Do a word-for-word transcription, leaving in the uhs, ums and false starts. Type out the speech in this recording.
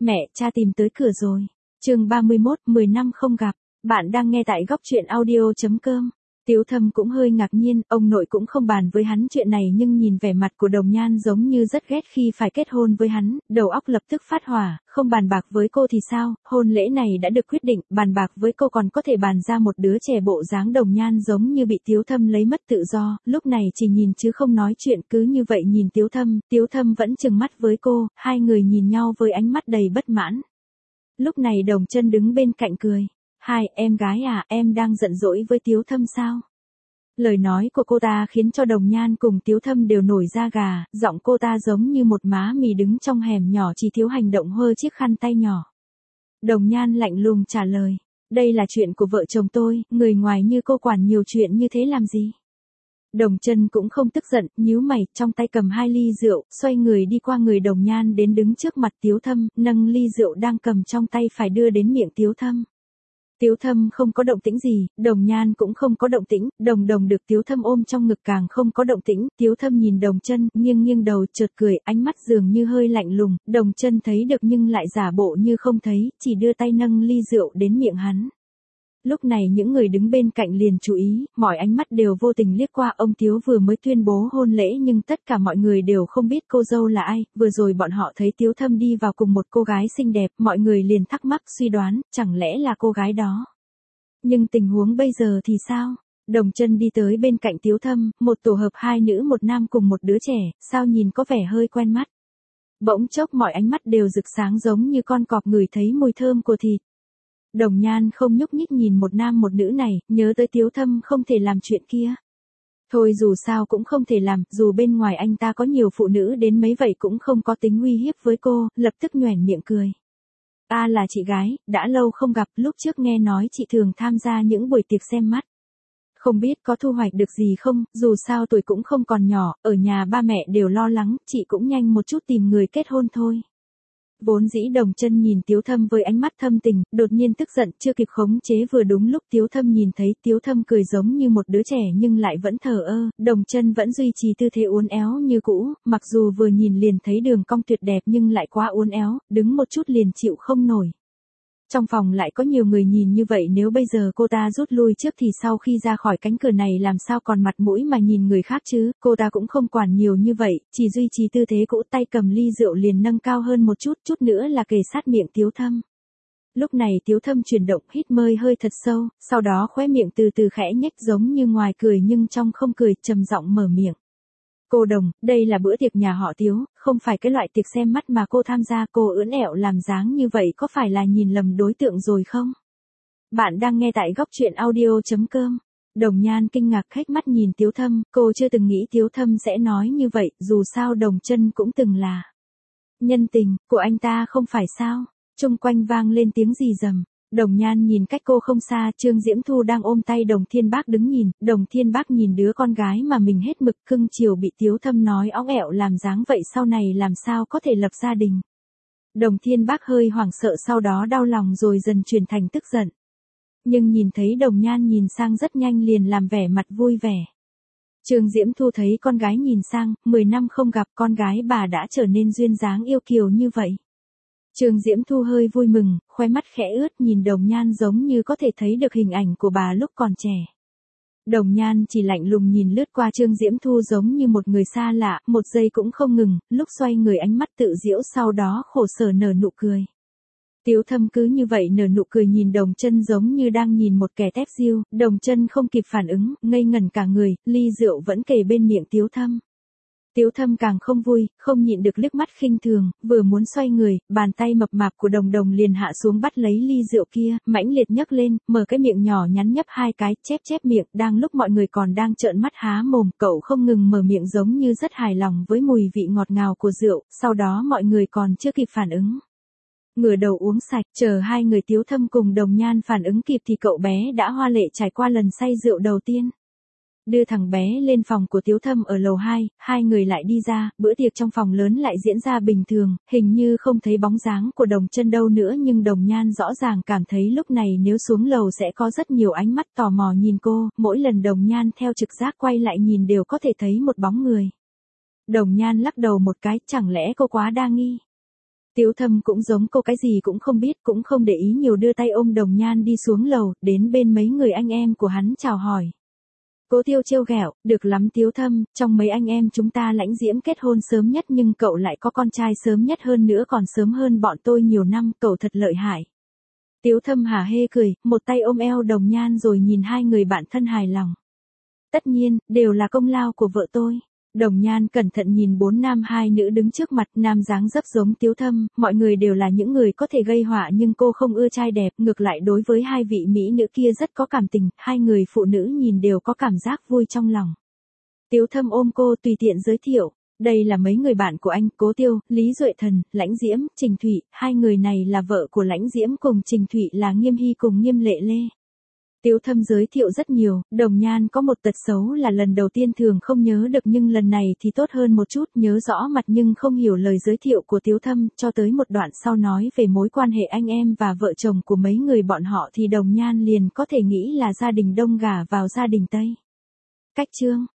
Mẹ, cha tìm tới cửa rồi. Chương ba mươi mốt, mười năm không gặp. Bạn đang nghe tại góc truyện audio chấm com. Tiếu Thâm cũng hơi ngạc nhiên, ông nội cũng không bàn với hắn chuyện này nhưng nhìn vẻ mặt của Đồng Nhan giống như rất ghét khi phải kết hôn với hắn, đầu óc lập tức phát hỏa, không bàn bạc với cô thì sao, hôn lễ này đã được quyết định, bàn bạc với cô còn có thể bàn ra một đứa trẻ bộ dáng Đồng Nhan giống như bị Tiếu Thâm lấy mất tự do, lúc này chỉ nhìn chứ không nói chuyện, cứ như vậy nhìn Tiếu Thâm, Tiếu Thâm vẫn trừng mắt với cô, hai người nhìn nhau với ánh mắt đầy bất mãn. Lúc này Đồng Chân đứng bên cạnh cười. Hai, em gái à, em đang giận dỗi với Tiếu Thâm sao? Lời nói của cô ta khiến cho Đồng Nhan cùng Tiếu Thâm đều nổi da gà, giọng cô ta giống như một má mì đứng trong hẻm nhỏ chỉ thiếu hành động hơ chiếc khăn tay nhỏ. Đồng Nhan lạnh lùng trả lời, đây là chuyện của vợ chồng tôi, người ngoài như cô quản nhiều chuyện như thế làm gì? Đồng Chân cũng không tức giận, nhíu mày, trong tay cầm hai ly rượu, xoay người đi qua người Đồng Nhan đến đứng trước mặt Tiếu Thâm, nâng ly rượu đang cầm trong tay phải đưa đến miệng Tiếu Thâm. Tiếu Thâm không có động tĩnh gì, Đồng Nhan cũng không có động tĩnh, Đồng Đồng được Tiếu Thâm ôm trong ngực càng không có động tĩnh, Tiếu Thâm nhìn Đồng Chân, nghiêng nghiêng đầu, chợt cười, ánh mắt dường như hơi lạnh lùng, Đồng Chân thấy được nhưng lại giả bộ như không thấy, chỉ đưa tay nâng ly rượu đến miệng hắn. Lúc này những người đứng bên cạnh liền chú ý, mọi ánh mắt đều vô tình liếc qua, ông Tiếu vừa mới tuyên bố hôn lễ nhưng tất cả mọi người đều không biết cô dâu là ai, vừa rồi bọn họ thấy Tiếu Thâm đi vào cùng một cô gái xinh đẹp, mọi người liền thắc mắc suy đoán, chẳng lẽ là cô gái đó. Nhưng tình huống bây giờ thì sao? Đồng Chân đi tới bên cạnh Tiếu Thâm, một tổ hợp hai nữ một nam cùng một đứa trẻ, sao nhìn có vẻ hơi quen mắt. Bỗng chốc mọi ánh mắt đều rực sáng giống như con cọp ngửi thấy mùi thơm của thịt. Đồng Nhan không nhúc nhích nhìn một nam một nữ này, nhớ tới Tiếu Thâm không thể làm chuyện kia. Thôi dù sao cũng không thể làm, dù bên ngoài anh ta có nhiều phụ nữ đến mấy vậy cũng không có tính uy hiếp với cô, lập tức nhoẻn miệng cười. Ta là chị gái, đã lâu không gặp, lúc trước nghe nói chị thường tham gia những buổi tiệc xem mắt. Không biết có thu hoạch được gì không, dù sao tuổi cũng không còn nhỏ, ở nhà ba mẹ đều lo lắng, chị cũng nhanh một chút tìm người kết hôn thôi. Vốn dĩ Đồng Chân nhìn Tiếu Thâm với ánh mắt thâm tình, đột nhiên tức giận, chưa kịp khống chế vừa đúng lúc Tiếu Thâm nhìn thấy, Tiếu Thâm cười giống như một đứa trẻ nhưng lại vẫn thờ ơ, Đồng Chân vẫn duy trì tư thế uốn éo như cũ, mặc dù vừa nhìn liền thấy đường cong tuyệt đẹp nhưng lại quá uốn éo, đứng một chút liền chịu không nổi. Trong phòng lại có nhiều người nhìn như vậy, nếu bây giờ cô ta rút lui trước thì sau khi ra khỏi cánh cửa này làm sao còn mặt mũi mà nhìn người khác chứ, cô ta cũng không quản nhiều như vậy, chỉ duy trì tư thế cũ, tay cầm ly rượu liền nâng cao hơn một chút, chút nữa là kề sát miệng Tiếu Thâm. Lúc này Tiếu Thâm chuyển động, hít hơi hơi thật sâu, sau đó khóe miệng từ từ khẽ nhếch giống như ngoài cười nhưng trong không cười, trầm giọng mở miệng. Cô Đồng, đây là bữa tiệc nhà họ Tiếu, không phải cái loại tiệc xem mắt mà cô tham gia, cô ưỡn ẹo làm dáng như vậy có phải là nhìn lầm đối tượng rồi không? Bạn đang nghe tại góc truyện audio chấm com. Đồng Nhan kinh ngạc khách mắt nhìn Tiếu Thâm, cô chưa từng nghĩ Tiếu Thâm sẽ nói như vậy, dù sao Đồng Chân cũng từng là nhân tình của anh ta không phải sao? Chung quanh vang lên tiếng rì rầm. Đồng Nhan nhìn cách cô không xa, Trương Diễm Thu đang ôm tay Đồng Thiên Bác đứng nhìn, Đồng Thiên Bác nhìn đứa con gái mà mình hết mực cưng chiều bị Tiếu Thâm nói óng ẹo làm dáng vậy sau này làm sao có thể lập gia đình. Đồng Thiên Bác hơi hoảng sợ sau đó đau lòng rồi dần chuyển thành tức giận. Nhưng nhìn thấy Đồng Nhan nhìn sang rất nhanh liền làm vẻ mặt vui vẻ. Trương Diễm Thu thấy con gái nhìn sang, mười năm không gặp con gái bà đã trở nên duyên dáng yêu kiều như vậy. Trương Diễm Thu hơi vui mừng, khóe mắt khẽ ướt nhìn Đồng Nhan giống như có thể thấy được hình ảnh của bà lúc còn trẻ. Đồng Nhan chỉ lạnh lùng nhìn lướt qua Trương Diễm Thu giống như một người xa lạ, một giây cũng không ngừng, lúc xoay người ánh mắt tự giễu sau đó khổ sở nở nụ cười. Tiếu Thâm cứ như vậy nở nụ cười nhìn Đồng Chân giống như đang nhìn một kẻ tép diêu, Đồng Chân không kịp phản ứng, ngây ngẩn cả người, ly rượu vẫn kề bên miệng Tiếu Thâm. Tiếu Thâm càng không vui, không nhịn được liếc mắt khinh thường, vừa muốn xoay người, bàn tay mập mạp của Đồng Đồng liền hạ xuống bắt lấy ly rượu kia, mãnh liệt nhấc lên, mở cái miệng nhỏ nhắn nhấp hai cái, chép chép miệng, đang lúc mọi người còn đang trợn mắt há mồm, cậu không ngừng mở miệng giống như rất hài lòng với mùi vị ngọt ngào của rượu, sau đó mọi người còn chưa kịp phản ứng. Ngửa đầu uống sạch, chờ hai người Tiếu Thâm cùng Đồng Nhan phản ứng kịp thì cậu bé đã hoa lệ trải qua lần say rượu đầu tiên. Đưa thằng bé lên phòng của Tiếu Thâm ở lầu hai, hai người lại đi ra, bữa tiệc trong phòng lớn lại diễn ra bình thường, hình như không thấy bóng dáng của Đồng Chân đâu nữa nhưng Đồng Nhan rõ ràng cảm thấy lúc này nếu xuống lầu sẽ có rất nhiều ánh mắt tò mò nhìn cô, mỗi lần Đồng Nhan theo trực giác quay lại nhìn đều có thể thấy một bóng người. Đồng Nhan lắc đầu một cái, chẳng lẽ cô quá đa nghi? Tiếu Thâm cũng giống cô cái gì cũng không biết, cũng không để ý nhiều, đưa tay ôm Đồng Nhan đi xuống lầu, đến bên mấy người anh em của hắn chào hỏi. Cố Tiêu trêu ghẹo, được lắm Tiếu Thâm, trong mấy anh em chúng ta Lãnh Diễm kết hôn sớm nhất nhưng cậu lại có con trai sớm nhất, hơn nữa còn sớm hơn bọn tôi nhiều năm, cậu thật lợi hại. Tiếu Thâm hả hê cười, một tay ôm eo Đồng Nhan rồi nhìn hai người bạn thân hài lòng. Tất nhiên, đều là công lao của vợ tôi. Đồng Nhan cẩn thận nhìn bốn nam hai nữ đứng trước mặt, nam dáng dấp giống Tiếu Thâm, mọi người đều là những người có thể gây họa nhưng cô không ưa trai đẹp, ngược lại đối với hai vị mỹ nữ kia rất có cảm tình, hai người phụ nữ nhìn đều có cảm giác vui trong lòng. Tiếu Thâm ôm cô tùy tiện giới thiệu, đây là mấy người bạn của anh, Cố Tiêu, Lý Duệ Thần, Lãnh Diễm, Trình Thụy, hai người này là vợ của Lãnh Diễm cùng Trình Thụy là Nghiêm Hy cùng Nghiêm Lệ Lê. Tiếu Thâm giới thiệu rất nhiều, Đồng Nhan có một tật xấu là lần đầu tiên thường không nhớ được nhưng lần này thì tốt hơn một chút, nhớ rõ mặt nhưng không hiểu lời giới thiệu của Tiếu Thâm, cho tới một đoạn sau nói về mối quan hệ anh em và vợ chồng của mấy người bọn họ thì Đồng Nhan liền có thể nghĩ là gia đình Đông gả vào gia đình Tây. Cách chương